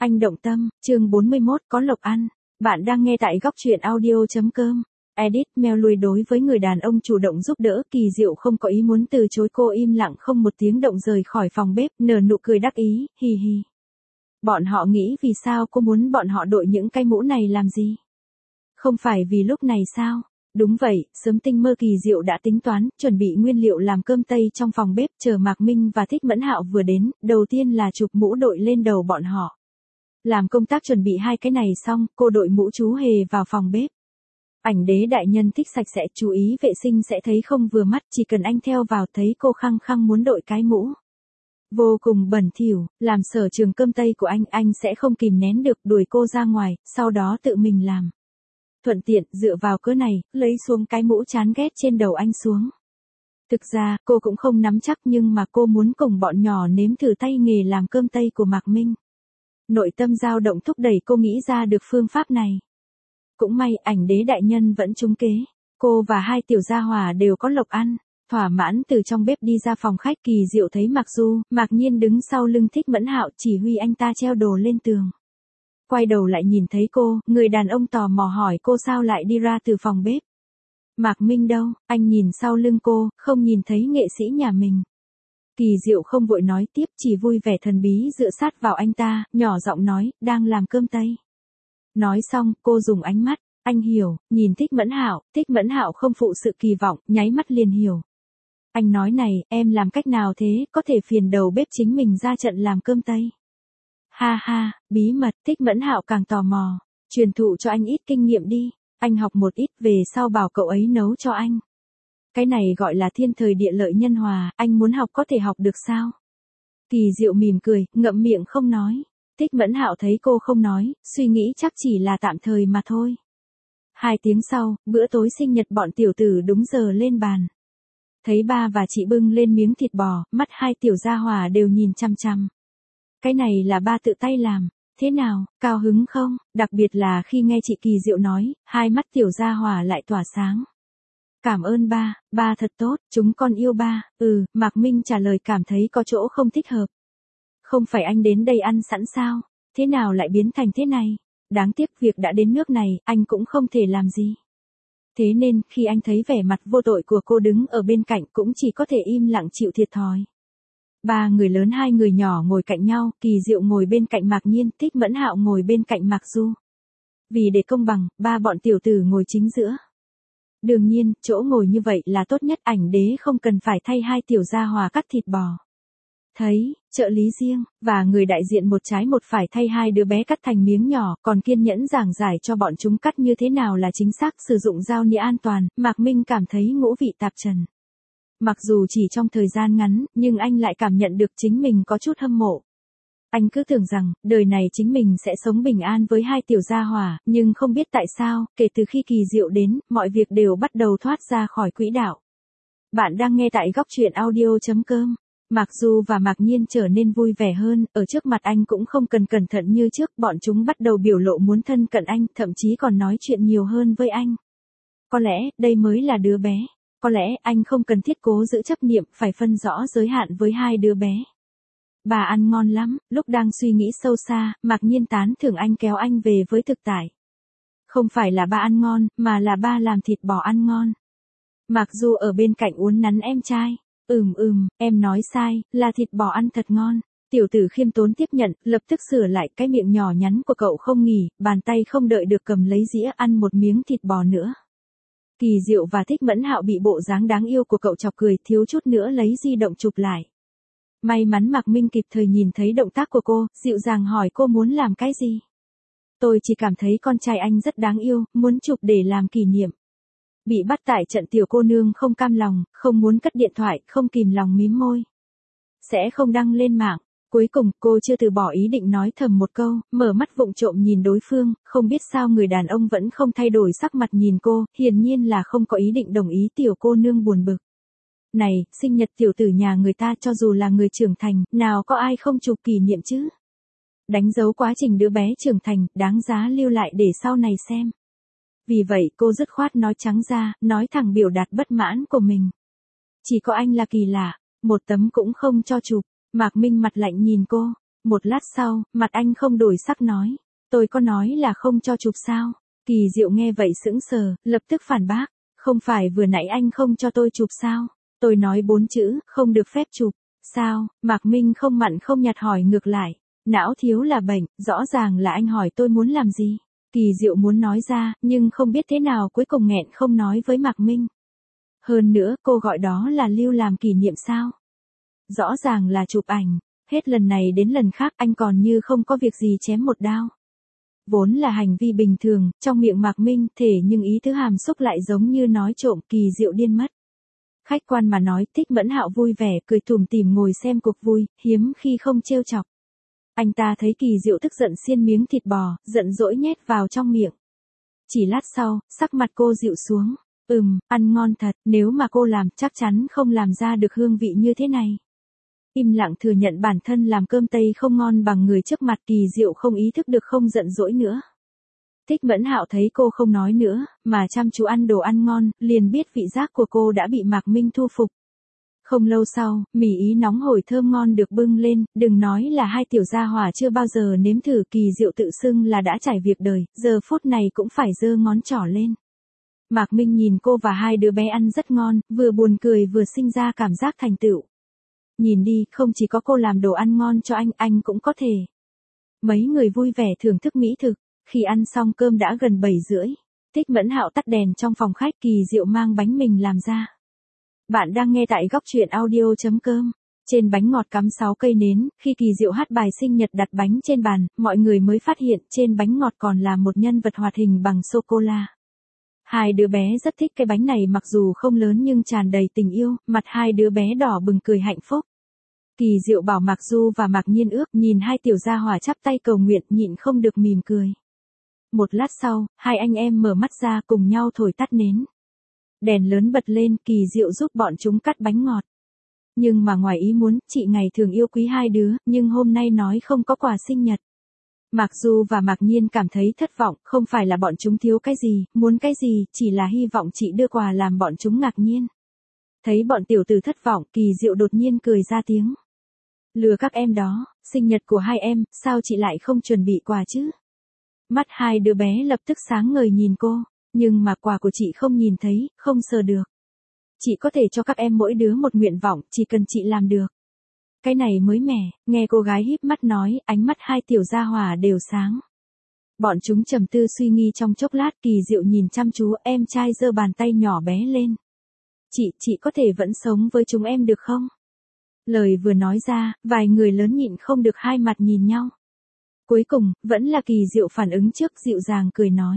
Anh động tâm, chương 41 có lộc ăn. Bạn đang nghe tại góc truyện audio.com. Edit Mel lui đối với người đàn ông chủ động giúp đỡ, Kỳ Diệu không có ý muốn từ chối, cô im lặng không một tiếng động rời khỏi phòng bếp, nở nụ cười đắc ý, hì hì. Bọn họ nghĩ vì sao cô muốn bọn họ đội những cái mũ này làm gì? Không phải vì lúc này sao? Đúng vậy, sớm tinh mơ Kỳ Diệu đã tính toán, chuẩn bị nguyên liệu làm cơm tây trong phòng bếp, chờ Mạc Minh và Thích Mẫn Hạo vừa đến, đầu tiên là chụp mũ đội lên đầu bọn họ. Làm công tác chuẩn bị hai cái này xong, cô đội mũ chú hề vào phòng bếp. Ảnh đế đại nhân thích sạch sẽ, chú ý vệ sinh sẽ thấy không vừa mắt, chỉ cần anh theo vào thấy cô khăng khăng muốn đội cái mũ. Vô cùng bẩn thỉu, làm sở trường cơm tây của anh sẽ không kìm nén được, đuổi cô ra ngoài, sau đó tự mình làm. Thuận tiện, dựa vào cớ này, lấy xuống cái mũ chán ghét trên đầu anh xuống. Thực ra, cô cũng không nắm chắc nhưng mà cô muốn cùng bọn nhỏ nếm thử tay nghề làm cơm tây của Mạc Minh. Nội tâm dao động thúc đẩy cô nghĩ ra được phương pháp này. Cũng may, ảnh đế đại nhân vẫn trúng kế. Cô và hai tiểu gia hỏa đều có lộc ăn. Thỏa mãn từ trong bếp đi ra phòng khách, Kỳ Diệu thấy Mạc Du, Mạc Nhiên đứng sau lưng Thích Mẫn Hạo chỉ huy anh ta treo đồ lên tường. Quay đầu lại nhìn thấy cô, người đàn ông tò mò hỏi cô sao lại đi ra từ phòng bếp. Mạc Minh đâu? Anh nhìn sau lưng cô, không nhìn thấy nghệ sĩ nhà mình. Kỳ Diệu không vội nói tiếp, chỉ vui vẻ thần bí dựa sát vào anh ta, nhỏ giọng nói, đang làm cơm tây. Nói xong, cô dùng ánh mắt, anh hiểu, nhìn Thích Mẫn Hạo không phụ sự kỳ vọng, nháy mắt liền hiểu. Anh nói này, em làm cách nào thế, có thể phiền đầu bếp chính mình ra trận làm cơm tây. Ha ha, bí mật, Thích Mẫn Hạo càng tò mò, truyền thụ cho anh ít kinh nghiệm đi, anh học một ít về sau bảo cậu ấy nấu cho anh. Cái này gọi là thiên thời địa lợi nhân hòa, anh muốn học có thể học được sao? Kỳ Diệu mỉm cười, ngậm miệng không nói. Thích Mẫn Hạo thấy cô không nói, suy nghĩ chắc chỉ là tạm thời mà thôi. 2 tiếng sau, bữa tối sinh nhật bọn tiểu tử đúng giờ lên bàn. Thấy ba và chị bưng lên miếng thịt bò, mắt hai tiểu gia hỏa đều nhìn chăm chăm. Cái này là ba tự tay làm, thế nào, cao hứng không? Đặc biệt là khi nghe chị Kỳ Diệu nói, hai mắt tiểu gia hỏa lại tỏa sáng. Cảm ơn ba thật tốt, chúng con yêu ba. Mạc Minh trả lời cảm thấy có chỗ không thích hợp. Không phải anh đến đây ăn sẵn sao, thế nào lại biến thành thế này? Đáng tiếc việc đã đến nước này, anh cũng không thể làm gì. Thế nên, khi anh thấy vẻ mặt vô tội của cô đứng ở bên cạnh cũng chỉ có thể im lặng chịu thiệt thòi. 3 người lớn 2 người nhỏ ngồi cạnh nhau, Kỳ Diệu ngồi bên cạnh Mạc Nhiên, Thích Mẫn Hạo ngồi bên cạnh Mạc Du. Vì để công bằng, 3 bọn tiểu tử ngồi chính giữa. Đương nhiên, chỗ ngồi như vậy là tốt nhất, ảnh đế không cần phải thay hai tiểu gia hòa cắt thịt bò. Thấy, trợ lý riêng, và người đại diện một trái một phải thay hai đứa bé cắt thành miếng nhỏ, còn kiên nhẫn giảng giải cho bọn chúng cắt như thế nào là chính xác, sử dụng dao nĩa an toàn, Mạc Minh cảm thấy ngũ vị tạp trần. Mặc dù chỉ trong thời gian ngắn, nhưng anh lại cảm nhận được chính mình có chút hâm mộ. Anh cứ tưởng rằng, đời này chính mình sẽ sống bình an với hai tiểu gia hỏa, nhưng không biết tại sao, kể từ khi Kỳ Diệu đến, mọi việc đều bắt đầu thoát ra khỏi quỹ đạo. Bạn đang nghe tại góc truyện audio.com. Mạc Du và Mạc Nhiên trở nên vui vẻ hơn, ở trước mặt anh cũng không cần cẩn thận như trước, bọn chúng bắt đầu biểu lộ muốn thân cận anh, thậm chí còn nói chuyện nhiều hơn với anh. Có lẽ, đây mới là đứa bé. Có lẽ, anh không cần thiết cố giữ chấp niệm, phải phân rõ giới hạn với hai đứa bé. Bà ăn ngon lắm, lúc đang suy nghĩ sâu xa, Mạc Nhiên tán thưởng anh kéo anh về với thực tại. Không phải là ba ăn ngon, mà là ba làm thịt bò ăn ngon. Mạc Du ở bên cạnh uốn nắn em trai. Em nói sai, là thịt bò ăn thật ngon. Tiểu tử khiêm tốn tiếp nhận, lập tức sửa lại, cái miệng nhỏ nhắn của cậu không nghỉ, bàn tay không đợi được cầm lấy dĩa ăn một miếng thịt bò nữa. Kỳ Diệu và Thích Mẫn Hạo bị bộ dáng đáng yêu của cậu chọc cười, thiếu chút nữa lấy di động chụp lại. May mắn Mạc Minh kịp thời nhìn thấy động tác của cô, dịu dàng hỏi cô muốn làm cái gì. Tôi chỉ cảm thấy con trai anh rất đáng yêu, muốn chụp để làm kỷ niệm. Bị bắt tại trận tiểu cô nương không cam lòng, không muốn cất điện thoại, không kìm lòng mím môi. Sẽ không đăng lên mạng. Cuối cùng, cô chưa từ bỏ ý định nói thầm một câu, mở mắt vụng trộm nhìn đối phương, không biết sao người đàn ông vẫn không thay đổi sắc mặt nhìn cô, hiển nhiên là không có ý định đồng ý, tiểu cô nương buồn bực. Này, sinh nhật tiểu tử nhà người ta cho dù là người trưởng thành, nào có ai không chụp kỷ niệm chứ? Đánh dấu quá trình đứa bé trưởng thành, đáng giá lưu lại để sau này xem. Vì vậy cô dứt khoát nói trắng ra, nói thẳng biểu đạt bất mãn của mình. Chỉ có anh là kỳ lạ, một tấm cũng không cho chụp. Mạc Minh mặt lạnh nhìn cô. Một lát sau, mặt anh không đổi sắc nói. Tôi có nói là không cho chụp sao? Kỳ Diệu nghe vậy sững sờ, lập tức phản bác. Không phải vừa nãy anh không cho tôi chụp sao? Tôi nói 4 chữ, không được phép chụp. Sao? Mạc Minh không mặn không nhạt hỏi ngược lại. Não thiếu là bệnh, rõ ràng là anh hỏi tôi muốn làm gì. Kỳ Diệu muốn nói ra, nhưng không biết thế nào cuối cùng nghẹn không nói với Mạc Minh. Hơn nữa, cô gọi đó là lưu làm kỷ niệm sao? Rõ ràng là chụp ảnh, hết lần này đến lần khác anh còn như không có việc gì chém một đao. Vốn là hành vi bình thường, trong miệng Mạc Minh thể nhưng ý thứ hàm xúc lại giống như nói trộm. Kỳ Diệu điên mất. Khách quan mà nói, Thích Mẫn Hạo vui vẻ cười tủm tỉm ngồi xem cuộc vui, hiếm khi không trêu chọc. Anh ta thấy Kỳ Diệu tức giận xiên miếng thịt bò, giận dỗi nhét vào trong miệng. Chỉ lát sau, sắc mặt cô dịu xuống. Ăn ngon thật, nếu mà cô làm chắc chắn không làm ra được hương vị như thế này. Im lặng thừa nhận bản thân làm cơm Tây không ngon bằng người trước mặt. Kỳ Diệu không ý thức được không giận dỗi nữa. Thích Mẫn Hạo thấy cô không nói nữa, mà chăm chú ăn đồ ăn ngon, liền biết vị giác của cô đã bị Mạc Minh thu phục. Không lâu sau, mì ý nóng hổi thơm ngon được bưng lên, đừng nói là hai tiểu gia hỏa chưa bao giờ nếm thử. Kỳ Diệu tự xưng là đã trải việc đời, giờ phút này cũng phải giơ ngón trỏ lên. Mạc Minh nhìn cô và hai đứa bé ăn rất ngon, vừa buồn cười vừa sinh ra cảm giác thành tựu. Nhìn đi, không chỉ có cô làm đồ ăn ngon cho anh cũng có thể. Mấy người vui vẻ thưởng thức mỹ thực, khi ăn xong cơm đã gần 7:30. Thích Mẫn Hạo tắt đèn trong phòng khách. Kỳ Diệu mang bánh mình làm ra. Bạn đang nghe tại góc truyện audio.com. Trên bánh ngọt cắm 6 cây nến, khi Kỳ Diệu hát bài sinh nhật đặt bánh trên bàn, mọi người mới phát hiện trên bánh ngọt còn là một nhân vật hoạt hình bằng sô-cô-la. Hai đứa bé rất thích cái bánh này mặc dù không lớn nhưng tràn đầy tình yêu, mặt hai đứa bé đỏ bừng cười hạnh phúc. Kỳ Diệu bảo Mạc Du và Mạc Nhiên ước, nhìn hai tiểu gia hỏa chắp tay cầu nguyện nhịn không được mỉm cười. Một lát sau, hai anh em mở mắt ra cùng nhau thổi tắt nến. Đèn lớn bật lên, Kỳ Diệu giúp bọn chúng cắt bánh ngọt. Nhưng mà ngoài ý muốn, chị ngày thường yêu quý hai đứa, nhưng hôm nay nói không có quà sinh nhật. Mạc Du và Mạc Nhiên cảm thấy thất vọng, không phải là bọn chúng thiếu cái gì, muốn cái gì, chỉ là hy vọng chị đưa quà làm bọn chúng ngạc nhiên. Thấy bọn tiểu tử thất vọng, Kỳ Diệu đột nhiên cười ra tiếng. Lừa các em đó, sinh nhật của hai em, sao chị lại không chuẩn bị quà chứ? Mắt hai đứa bé lập tức sáng ngời nhìn cô, nhưng mà quà của chị không nhìn thấy, không sờ được. Chị có thể cho các em mỗi đứa một nguyện vọng, chỉ cần chị làm được. Cái này mới mẻ, nghe cô gái híp mắt nói, ánh mắt hai tiểu gia hỏa đều sáng. Bọn chúng trầm tư suy nghĩ trong chốc lát. Kỳ Diệu nhìn chăm chú, em trai giơ bàn tay nhỏ bé lên. Chị có thể vẫn sống với chúng em được không? Lời vừa nói ra, vài người lớn nhịn không được hai mặt nhìn nhau. Cuối cùng, vẫn là Kỳ Diệu phản ứng trước, dịu dàng cười nói.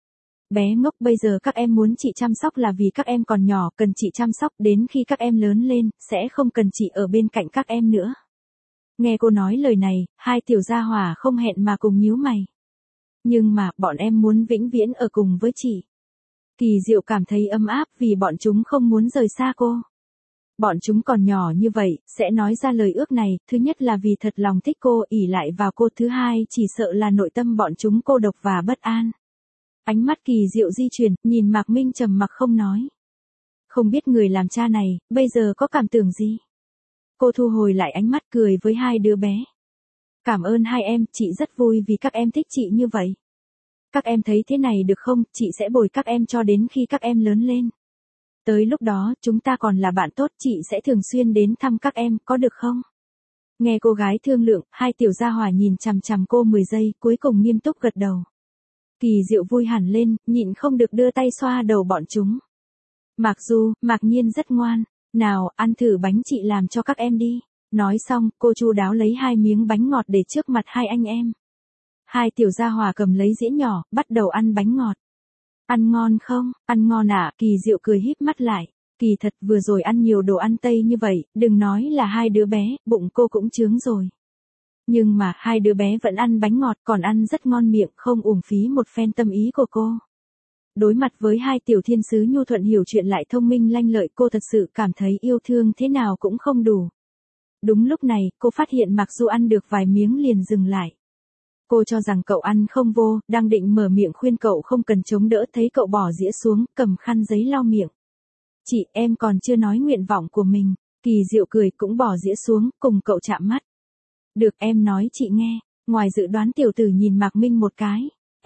Bé ngốc, bây giờ các em muốn chị chăm sóc là vì các em còn nhỏ, cần chị chăm sóc, đến khi các em lớn lên, sẽ không cần chị ở bên cạnh các em nữa. Nghe cô nói lời này, hai tiểu gia hỏa không hẹn mà cùng nhíu mày. Nhưng mà, bọn em muốn vĩnh viễn ở cùng với chị. Kỳ Diệu cảm thấy ấm áp vì bọn chúng không muốn rời xa cô. Bọn chúng còn nhỏ như vậy, sẽ nói ra lời ước này, thứ nhất là vì thật lòng thích cô, ỷ lại vào cô, thứ hai chỉ sợ là nội tâm bọn chúng cô độc và bất an. Ánh mắt Kỳ Diệu di chuyển, nhìn Mạc Minh trầm mặc không nói. Không biết người làm cha này, bây giờ có cảm tưởng gì? Cô thu hồi lại ánh mắt cười với hai đứa bé. Cảm ơn hai em, chị rất vui vì các em thích chị như vậy. Các em thấy thế này được không, chị sẽ bồi các em cho đến khi các em lớn lên. Tới lúc đó, chúng ta còn là bạn tốt, chị sẽ thường xuyên đến thăm các em, có được không? Nghe cô gái thương lượng, hai tiểu gia hỏa nhìn chằm chằm cô 10 giây, cuối cùng nghiêm túc gật đầu. Kỳ Diệu vui hẳn lên, nhịn không được đưa tay xoa đầu bọn chúng. Mạc Du, Mạc Nhiên rất ngoan, nào, ăn thử bánh chị làm cho các em đi. Nói xong, cô chu đáo lấy 2 miếng bánh ngọt để trước mặt hai anh em. Hai tiểu gia hỏa cầm lấy dĩa nhỏ, bắt đầu ăn bánh ngọt. Ăn ngon không? Ăn ngon ạ. Kỳ Diệu cười híp mắt lại. Kỳ thật vừa rồi ăn nhiều đồ ăn Tây như vậy, đừng nói là hai đứa bé, bụng cô cũng chướng rồi. Nhưng mà hai đứa bé vẫn ăn bánh ngọt, còn ăn rất ngon miệng, không uổng phí một phen tâm ý của cô. Đối mặt với hai tiểu thiên sứ nhu thuận hiểu chuyện lại thông minh lanh lợi, cô thật sự cảm thấy yêu thương thế nào cũng không đủ. Đúng lúc này, cô phát hiện Mạc Du ăn được vài miếng liền dừng lại. Cô cho rằng cậu ăn không vô, đang định mở miệng khuyên cậu không cần chống đỡ, thấy cậu bỏ dĩa xuống, cầm khăn giấy lau miệng. Chị, em còn chưa nói nguyện vọng của mình. Kỳ Diệu cười cũng bỏ dĩa xuống, cùng cậu chạm mắt. Được, em nói chị nghe. Ngoài dự đoán tiểu tử nhìn Mạc Minh một cái.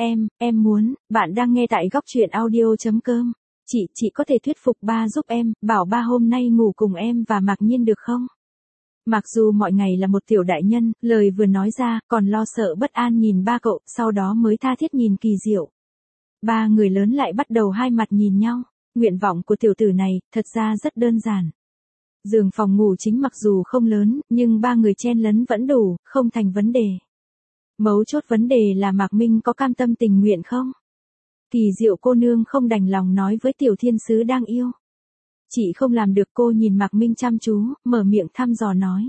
Em muốn, bạn đang nghe tại góc truyện audio.com. Chị có thể thuyết phục ba giúp em, bảo ba hôm nay ngủ cùng em và Mạc Nhiên được không? Mặc dù mọi ngày là một tiểu đại nhân, lời vừa nói ra, còn lo sợ bất an nhìn ba cậu, sau đó mới tha thiết nhìn Kỳ Diệu. Ba người lớn lại bắt đầu hai mặt nhìn nhau. Nguyện vọng của tiểu tử này, thật ra rất đơn giản. Giường phòng ngủ chính mặc dù không lớn, nhưng ba người chen lấn vẫn đủ, không thành vấn đề. Mấu chốt vấn đề là Mạc Minh có cam tâm tình nguyện không? Kỳ Diệu cô nương không đành lòng nói với tiểu thiên sứ đang yêu. Chị không làm được. Cô nhìn Mạc Minh chăm chú, mở miệng thăm dò nói.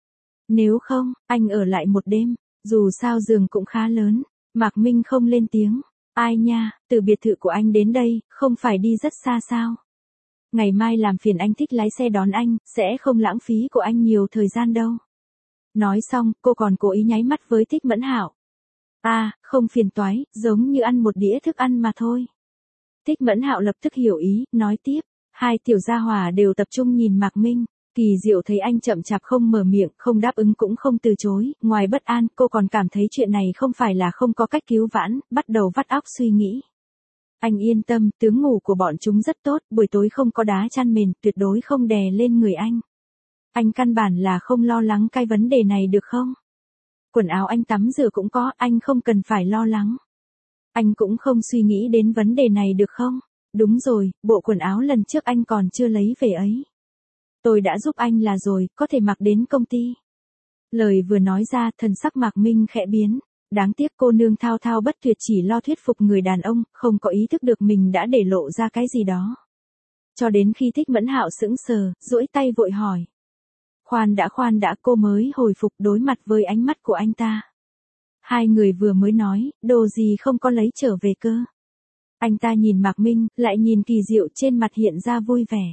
Nếu không, anh ở lại một đêm, dù sao giường cũng khá lớn. Mạc Minh không lên tiếng. Ai nha, từ biệt thự của anh đến đây, không phải đi rất xa sao? Ngày mai làm phiền anh Thích lái xe đón anh, sẽ không lãng phí của anh nhiều thời gian đâu. Nói xong, cô còn cố ý nháy mắt với Thích Mẫn Hạo. Không phiền toái, giống như ăn một đĩa thức ăn mà thôi. Thích Mẫn Hạo lập tức hiểu ý, nói tiếp. Hai tiểu gia hỏa đều tập trung nhìn Mạc Minh. Kỳ Diệu thấy anh chậm chạp không mở miệng, không đáp ứng cũng không từ chối, ngoài bất an, cô còn cảm thấy chuyện này không phải là không có cách cứu vãn, bắt đầu vắt óc suy nghĩ. Anh yên tâm, tướng ngủ của bọn chúng rất tốt, buổi tối không có đá chăn mền, tuyệt đối không đè lên người anh. Anh căn bản là không lo lắng cái vấn đề này được không? Quần áo anh tắm rửa cũng có, anh không cần phải lo lắng. Anh cũng không suy nghĩ đến vấn đề này được không? Đúng rồi, bộ quần áo lần trước anh còn chưa lấy về ấy. Tôi đã giúp anh là rồi, có thể mặc đến công ty. Lời vừa nói ra, thần sắc Mạc Minh khẽ biến. Đáng tiếc cô nương thao thao bất tuyệt chỉ lo thuyết phục người đàn ông, không có ý thức được mình đã để lộ ra cái gì đó. Cho đến khi Thích Mẫn Hạo sững sờ, duỗi tay vội hỏi. Khoan đã, cô mới hồi phục đối mặt với ánh mắt của anh ta. Hai người vừa mới nói, đồ gì không có lấy trở về cơ. Anh ta nhìn Mạc Minh, lại nhìn Kỳ Diệu, trên mặt hiện ra vui vẻ.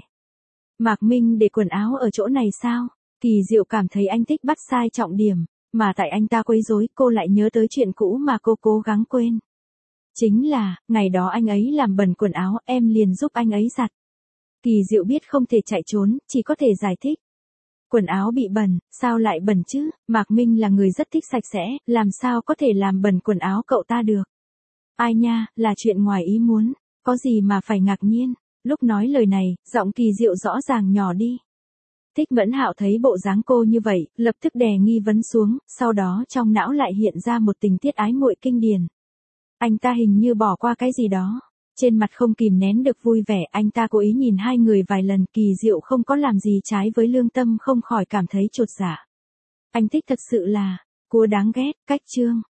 Mạc Minh để quần áo ở chỗ này sao? Kỳ Diệu cảm thấy anh thích bắt sai trọng điểm, mà tại anh ta quấy rối, cô lại nhớ tới chuyện cũ mà cô cố gắng quên. Chính là, ngày đó anh ấy làm bẩn quần áo, em liền giúp anh ấy giặt. Kỳ Diệu biết không thể chạy trốn, chỉ có thể giải thích. Quần áo bị bẩn, sao lại bẩn chứ? Mạc Minh là người rất thích sạch sẽ, làm sao có thể làm bẩn quần áo cậu ta được? Ai nha, là chuyện ngoài ý muốn, có gì mà phải ngạc nhiên. Lúc nói lời này, giọng Kỳ Diệu rõ ràng nhỏ đi. Thích Mẫn Hạo thấy bộ dáng cô như vậy, lập tức đè nghi vấn xuống, sau đó trong não lại hiện ra một tình tiết ái muội kinh điển. Anh ta hình như bỏ qua cái gì đó. Trên mặt không kìm nén được vui vẻ, anh ta cố ý nhìn hai người vài lần. Kỳ Diệu không có làm gì trái với lương tâm, không khỏi cảm thấy chột dạ. Anh thích thật sự là, cua đáng ghét, cách chương.